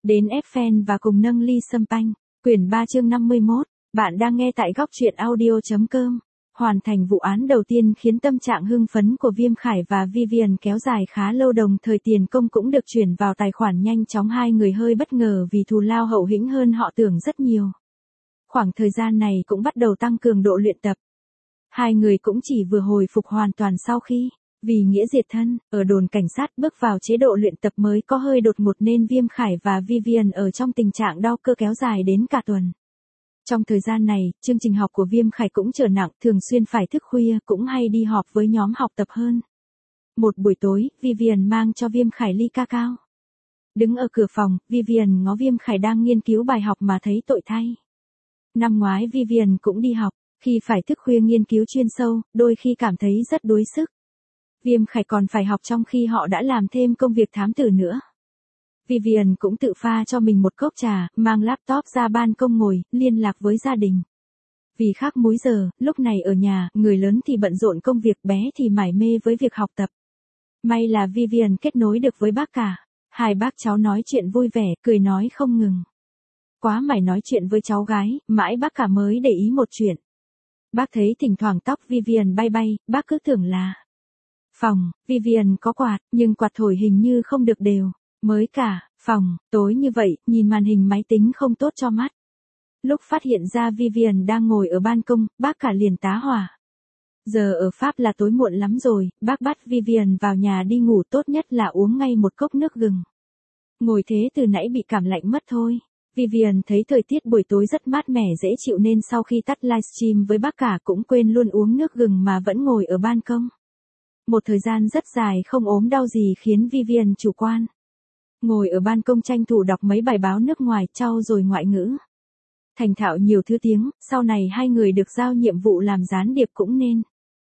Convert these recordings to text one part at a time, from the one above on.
đến ép fan và cùng nâng ly sâm panh. Quyển 3 chương 51, bạn đang nghe tại góc truyện audio.com. Hoàn thành vụ án đầu tiên khiến tâm trạng hưng phấn của Viêm Khải và Vivian kéo dài khá lâu, đồng thời tiền công cũng được chuyển vào tài khoản nhanh chóng. Hai người hơi bất ngờ vì thù lao hậu hĩnh hơn họ tưởng rất nhiều. Khoảng thời gian này cũng bắt đầu tăng cường độ luyện tập. Hai người cũng chỉ vừa hồi phục hoàn toàn sau khi, vì nghĩa diệt thân, ở đồn cảnh sát bước vào chế độ luyện tập mới có hơi đột ngột nên Viêm Khải và Vivian ở trong tình trạng đau cơ kéo dài đến cả tuần. Trong thời gian này, chương trình học của Viêm Khải cũng trở nặng, thường xuyên phải thức khuya, cũng hay đi họp với nhóm học tập hơn. Một buổi tối, Vivian mang cho Viêm Khải ly cacao. Đứng ở cửa phòng, Vivian ngó Viêm Khải đang nghiên cứu bài học mà thấy tội thay. Năm ngoái Vivian cũng đi học, khi phải thức khuya nghiên cứu chuyên sâu, đôi khi cảm thấy rất đuối sức. Viêm Khải còn phải học trong khi họ đã làm thêm công việc thám tử nữa. Vivian cũng tự pha cho mình một cốc trà, mang laptop ra ban công ngồi, liên lạc với gia đình. Vì khác múi giờ, lúc này ở nhà, người lớn thì bận rộn công việc, bé thì mải mê với việc học tập. May là Vivian kết nối được với bác cả. Hai bác cháu nói chuyện vui vẻ, cười nói không ngừng. Quá mải nói chuyện với cháu gái, mãi bác cả mới để ý một chuyện. Bác thấy thỉnh thoảng tóc Vivian bay bay, bác cứ tưởng là phòng. Vivian có quạt, nhưng quạt thổi hình như không được đều. Mới cả, phòng, tối như vậy, nhìn màn hình máy tính không tốt cho mắt. Lúc phát hiện ra Vivian đang ngồi ở ban công, bác cả liền tá hỏa. Giờ ở Pháp là tối muộn lắm rồi, bác bắt Vivian vào nhà đi ngủ, tốt nhất là uống ngay một cốc nước gừng. Ngồi thế từ nãy bị cảm lạnh mất thôi. Vivian thấy thời tiết buổi tối rất mát mẻ dễ chịu nên sau khi tắt livestream với bác cả cũng quên luôn uống nước gừng mà vẫn ngồi ở ban công. Một thời gian rất dài không ốm đau gì khiến Vivian chủ quan. Ngồi ở ban công tranh thủ đọc mấy bài báo nước ngoài, trau dồi ngoại ngữ. Thành thạo nhiều thứ tiếng, sau này hai người được giao nhiệm vụ làm gián điệp cũng nên.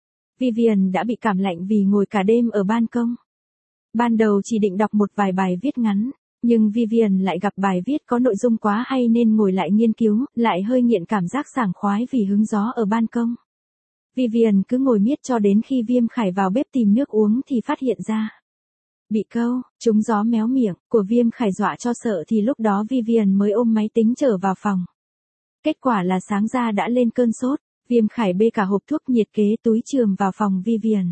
Vivian đã bị cảm lạnh vì ngồi cả đêm ở ban công. Ban đầu chỉ định đọc một vài bài viết ngắn, nhưng Vivian lại gặp bài viết có nội dung quá hay nên ngồi lại nghiên cứu, lại hơi nghiện cảm giác sảng khoái vì hứng gió ở ban công. Vivian cứ ngồi miết cho đến khi Viêm Khải vào bếp tìm nước uống thì phát hiện ra. Bị câu, trúng gió méo miệng, của Viêm Khải dọa cho sợ thì lúc đó Vivian mới ôm máy tính trở vào phòng. Kết quả là sáng ra đã lên cơn sốt, Viêm Khải bê cả hộp thuốc nhiệt kế túi chườm vào phòng Vivian.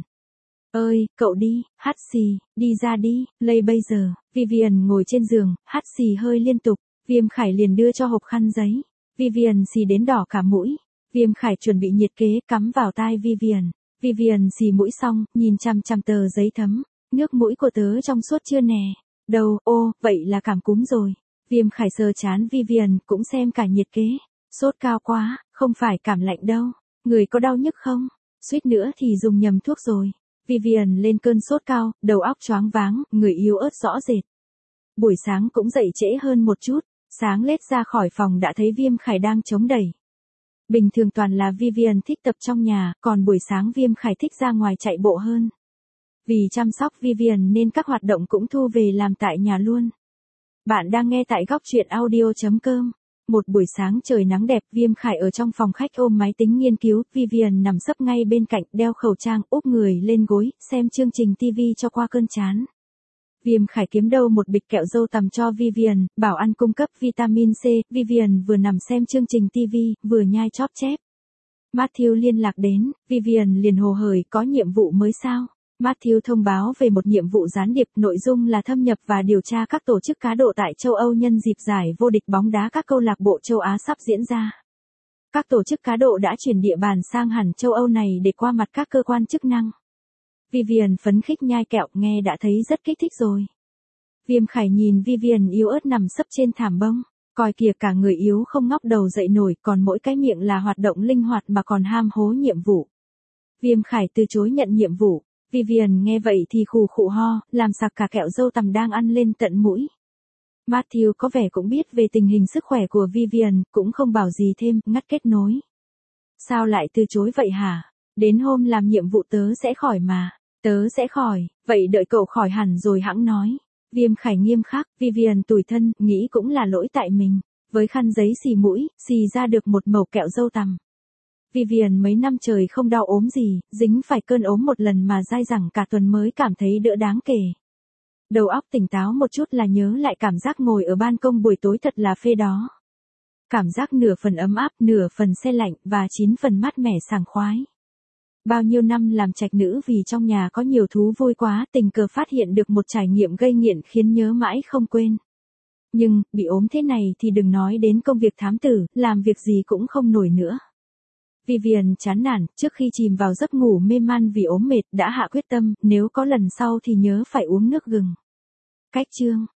Ơi, cậu đi, hắt xì, đi ra đi, lây bây giờ. Vivian ngồi trên giường, hắt xì hơi liên tục, Viêm Khải liền đưa cho hộp khăn giấy. Vivian xì đến đỏ cả mũi. Viêm Khải chuẩn bị nhiệt kế cắm vào tai Vivian. Vivian xì mũi xong, nhìn chằm chằm tờ giấy thấm. Nước mũi của tớ trong suốt chưa nè? Đâu, ô, vậy là cảm cúm rồi. Viêm Khải sờ chán Vivian cũng xem cả nhiệt kế. Sốt cao quá, không phải cảm lạnh đâu. Người có đau nhức không? Suýt nữa thì dùng nhầm thuốc rồi. Vivian lên cơn sốt cao, đầu óc choáng váng, người yếu ớt rõ rệt. Buổi sáng cũng dậy trễ hơn một chút, sáng lết ra khỏi phòng đã thấy Viêm Khải đang chống đẩy. Bình thường toàn là Vivian thích tập trong nhà, còn buổi sáng Viêm Khải thích ra ngoài chạy bộ hơn. Vì chăm sóc Vivian nên các hoạt động cũng thu về làm tại nhà luôn. Bạn đang nghe tại góc truyện audio.com. Một buổi sáng trời nắng đẹp, Viêm Khải ở trong phòng khách ôm máy tính nghiên cứu, Vivian nằm sấp ngay bên cạnh, đeo khẩu trang, úp người lên gối, xem chương trình TV cho qua cơn chán. Viêm Khải kiếm đâu một bịch kẹo dâu tằm cho Vivian, bảo ăn cung cấp vitamin C, Vivian vừa nằm xem chương trình TV, vừa nhai chóp chép. Matthew liên lạc đến, Vivian liền hồ hởi, có nhiệm vụ mới sao? Matthew thông báo về một nhiệm vụ gián điệp, nội dung là thâm nhập và điều tra các tổ chức cá độ tại châu Âu nhân dịp giải vô địch bóng đá các câu lạc bộ châu Á sắp diễn ra. Các tổ chức cá độ đã chuyển địa bàn sang hẳn châu Âu này để qua mặt các cơ quan chức năng. Vivian phấn khích nhai kẹo, nghe đã thấy rất kích thích rồi. Viêm Khải nhìn Vivian yếu ớt nằm sấp trên thảm bông, coi kìa cả người yếu không ngóc đầu dậy nổi, còn mỗi cái miệng là hoạt động linh hoạt mà còn ham hố nhiệm vụ. Viêm Khải từ chối nhận nhiệm vụ. Vivian nghe vậy thì khù khụ ho, làm sặc cả kẹo dâu tằm đang ăn lên tận mũi. Matthew có vẻ cũng biết về tình hình sức khỏe của Vivian, cũng không bảo gì thêm, ngắt kết nối. Sao lại từ chối vậy hả? Đến hôm làm nhiệm vụ tớ sẽ khỏi mà. Tớ sẽ khỏi, vậy đợi cậu khỏi hẳn rồi hẵng nói. Viêm Khải nghiêm khắc, Vivian tủi thân, nghĩ cũng là lỗi tại mình. Với khăn giấy xì mũi, xì ra được một mẩu kẹo dâu tằm. Vivian mấy năm trời không đau ốm gì, dính phải cơn ốm một lần mà dai dẳng cả tuần mới cảm thấy đỡ đáng kể. Đầu óc tỉnh táo một chút là nhớ lại cảm giác ngồi ở ban công buổi tối thật là phê đó. Cảm giác nửa phần ấm áp, nửa phần se lạnh và 9 phần mát mẻ sảng khoái. Bao nhiêu năm làm trạch nữ vì trong nhà có nhiều thú vui quá, tình cờ phát hiện được một trải nghiệm gây nghiện khiến nhớ mãi không quên. Nhưng, bị ốm thế này thì đừng nói đến công việc thám tử, làm việc gì cũng không nổi nữa. Vivian chán nản, trước khi chìm vào giấc ngủ mê man vì ốm mệt, đã hạ quyết tâm, nếu có lần sau thì nhớ phải uống nước gừng. Cách chương